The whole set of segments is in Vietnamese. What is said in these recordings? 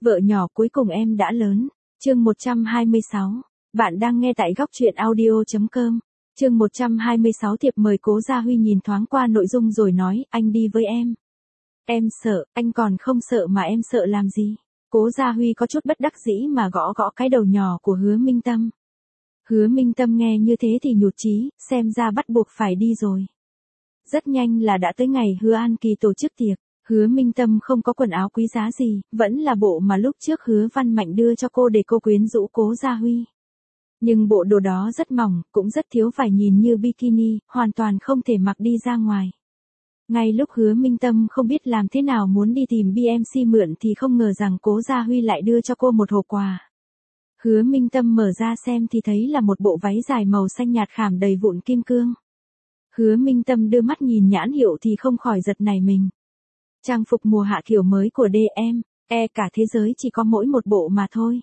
Vợ nhỏ cuối cùng em đã lớn. Chương 126. Bạn đang nghe tại góc truyện audio.com. Chương 126 thiệp mời. Cố Gia Huy nhìn thoáng qua nội dung rồi nói, anh đi với em. Em sợ, anh còn không sợ mà em sợ làm gì? Cố Gia Huy có chút bất đắc dĩ mà gõ gõ cái đầu nhỏ của Hứa Minh Tâm. Hứa Minh Tâm nghe như thế thì nhụt chí, xem ra bắt buộc phải đi rồi. Rất nhanh là đã tới ngày Hứa An Kỳ tổ chức tiệc. Hứa Minh Tâm không có quần áo quý giá gì, vẫn là bộ mà lúc trước Hứa Văn Mạnh đưa cho cô để cô quyến rũ Cố Gia Huy. Nhưng bộ đồ đó rất mỏng, cũng rất thiếu phải nhìn như bikini, hoàn toàn không thể mặc đi ra ngoài. Ngay lúc Hứa Minh Tâm không biết làm thế nào muốn đi tìm BMC mượn thì không ngờ rằng Cố Gia Huy lại đưa cho cô một hộp quà. Hứa Minh Tâm mở ra xem thì thấy là một bộ váy dài màu xanh nhạt khảm đầy vụn kim cương. Hứa Minh Tâm đưa mắt nhìn nhãn hiệu thì không khỏi giật nảy mình. Trang phục mùa hạ kiểu mới của DM, cả thế giới chỉ có mỗi một bộ mà thôi.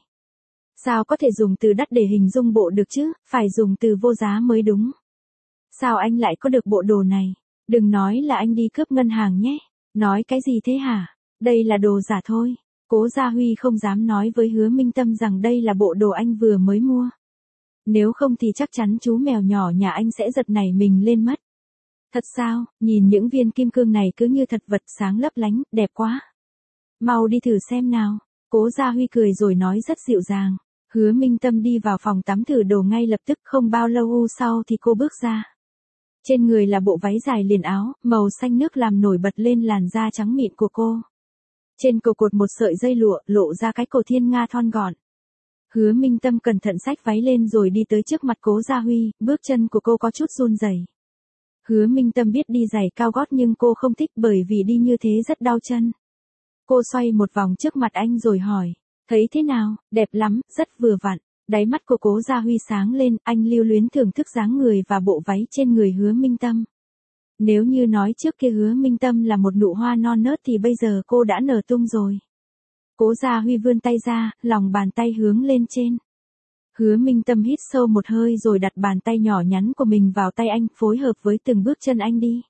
Sao có thể dùng từ đắt để hình dung bộ được chứ, phải dùng từ vô giá mới đúng. Sao anh lại có được bộ đồ này? Đừng nói là anh đi cướp ngân hàng nhé. Nói cái gì thế hả? Đây là đồ giả thôi. Cố Gia Huy không dám nói với Hứa Minh Tâm rằng đây là bộ đồ anh vừa mới mua. Nếu không thì chắc chắn chú mèo nhỏ nhà anh sẽ giật nảy mình lên mất. Thật sao, nhìn những viên kim cương này cứ như thật vật sáng lấp lánh, đẹp quá. Mau đi thử xem nào. Cố Gia Huy cười rồi nói rất dịu dàng. Hứa Minh Tâm đi vào phòng tắm thử đồ ngay lập tức, không bao lâu sau thì cô bước ra. Trên người là bộ váy dài liền áo, màu xanh nước làm nổi bật lên làn da trắng mịn của cô. Trên cổ cột một sợi dây lụa, lộ ra cái cổ thiên nga thon gọn. Hứa Minh Tâm cẩn thận xách váy lên rồi đi tới trước mặt Cố Gia Huy, bước chân của cô có chút run rẩy. Hứa Minh Tâm biết đi giày cao gót nhưng cô không thích bởi vì đi như thế rất đau chân. Cô xoay một vòng trước mặt anh rồi hỏi, thấy thế nào? Đẹp lắm, rất vừa vặn. Đáy mắt của Cố Gia Huy sáng lên, anh lưu luyến thưởng thức dáng người và bộ váy trên người Hứa Minh Tâm. Nếu như nói trước kia Hứa Minh Tâm là một nụ hoa non nớt thì bây giờ cô đã nở tung rồi. Cố Gia Huy vươn tay ra, lòng bàn tay hướng lên trên. Hứa Minh Tâm hít sâu một hơi rồi đặt bàn tay nhỏ nhắn của mình vào tay anh, phối hợp với từng bước chân anh đi.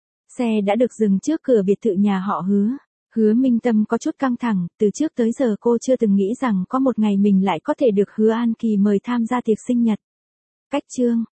Xe đã được dừng trước cửa biệt thự nhà họ Hứa. Hứa Minh Tâm có chút căng thẳng, từ trước tới giờ cô chưa từng nghĩ rằng có một ngày mình lại có thể được Hứa An Kỳ mời tham gia tiệc sinh nhật. Cách chương,